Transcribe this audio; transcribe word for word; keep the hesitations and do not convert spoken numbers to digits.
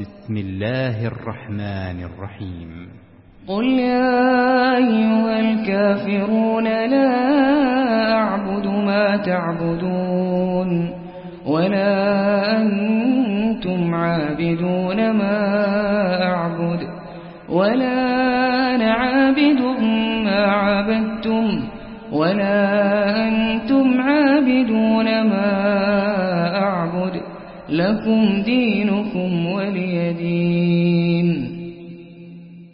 بسم الله الرحمن الرحيم قل يا أيها الكافرون لا أعبد ما تعبدون ولا أنتم عابدون ما أعبد ولا أنا عابد ما عبدتم ولا أنتم عابدون ما أعبد لكم دينكم ولي دين.